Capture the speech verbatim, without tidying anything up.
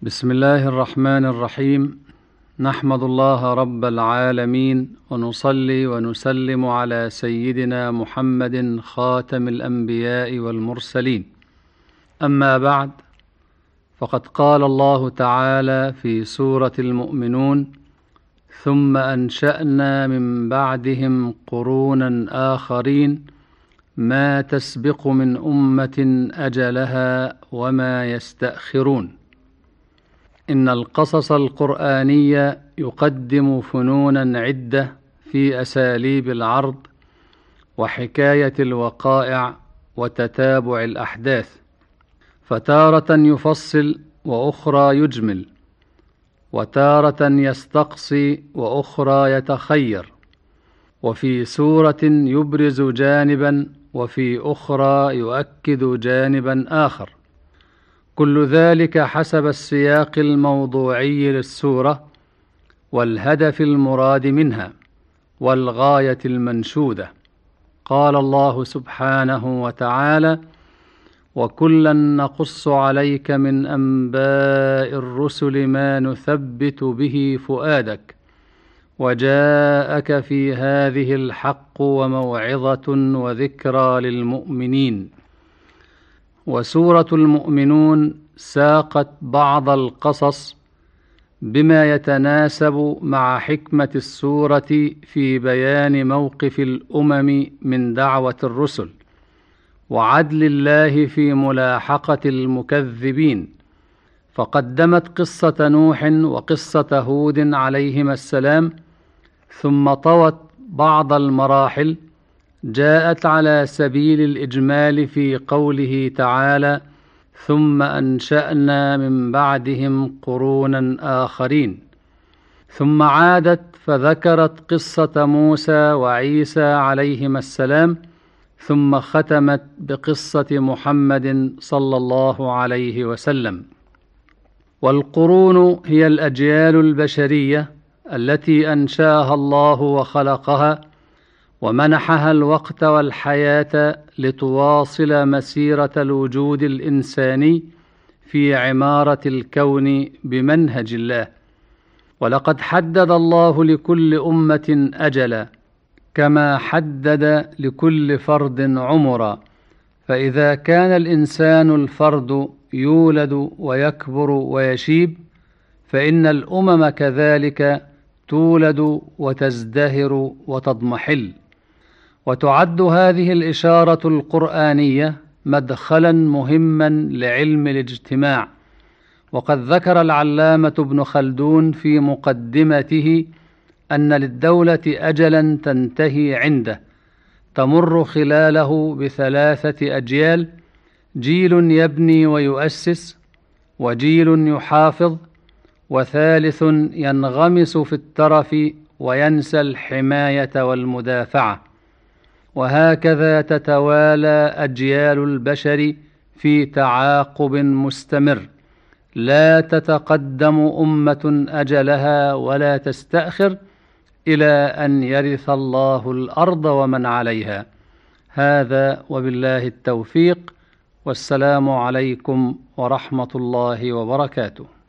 بسم الله الرحمن الرحيم. نحمد الله رب العالمين، ونصلي ونسلم على سيدنا محمد خاتم الأنبياء والمرسلين. أما بعد، فقد قال الله تعالى في سورة المؤمنون: ثم أنشأنا من بعدهم قرونا آخرين ما تسبق من أمة أجلها وما يستأخرون. إن القصص القرآني يقدم فنونا عدة في أساليب العرض وحكاية الوقائع وتتابع الأحداث، فتارة يفصل وأخرى يجمل، وتارة يستقصي وأخرى يتخير، وفي سورة يبرز جانبا وفي أخرى يؤكد جانبا آخر، كل ذلك حسب السياق الموضوعي للسورة والهدف المراد منها والغاية المنشودة. قال الله سبحانه وتعالى: وكلا نقص عليك من أنباء الرسل ما نثبت به فؤادك وجاءك في هذه الحق وموعظة وذكرى للمؤمنين. وسورة المؤمنون ساقت بعض القصص بما يتناسب مع حكمة السورة في بيان موقف الأمم من دعوة الرسل وعدل الله في ملاحقة المكذبين، فقدمت قصة نوح وقصة هود عليهما السلام، ثم طوت بعض المراحل جاءت على سبيل الإجمال في قوله تعالى: ثم أنشأنا من بعدهم قرونا آخرين، ثم عادت فذكرت قصة موسى وعيسى عليهما السلام، ثم ختمت بقصة محمد صلى الله عليه وسلم. والقرون هي الأجيال البشرية التي أنشأها الله وخلقها ومنحها الوقت والحياة لتواصل مسيرة الوجود الإنساني في عمارة الكون بمنهج الله. ولقد حدد الله لكل أمة أجلا كما حدد لكل فرد عمرا، فإذا كان الإنسان الفرد يولد ويكبر ويشيب، فإن الأمم كذلك تولد وتزدهر وتضمحل. وتعد هذه الإشارة القرآنية مدخلا مهما لعلم الاجتماع. وقد ذكر العلامة ابن خلدون في مقدمته أن للدولة أجلا تنتهي عنده تمر خلاله بثلاثة أجيال: جيل يبني ويؤسس، وجيل يحافظ، وثالث ينغمس في الترف وينسى الحماية والمدافعة. وهكذا تتوالى أجيال البشر في تعاقب مستمر، لا تتقدم أمة أجلها ولا تستأخر إلى أن يرث الله الأرض ومن عليها. هذا وبالله التوفيق، والسلام عليكم ورحمة الله وبركاته.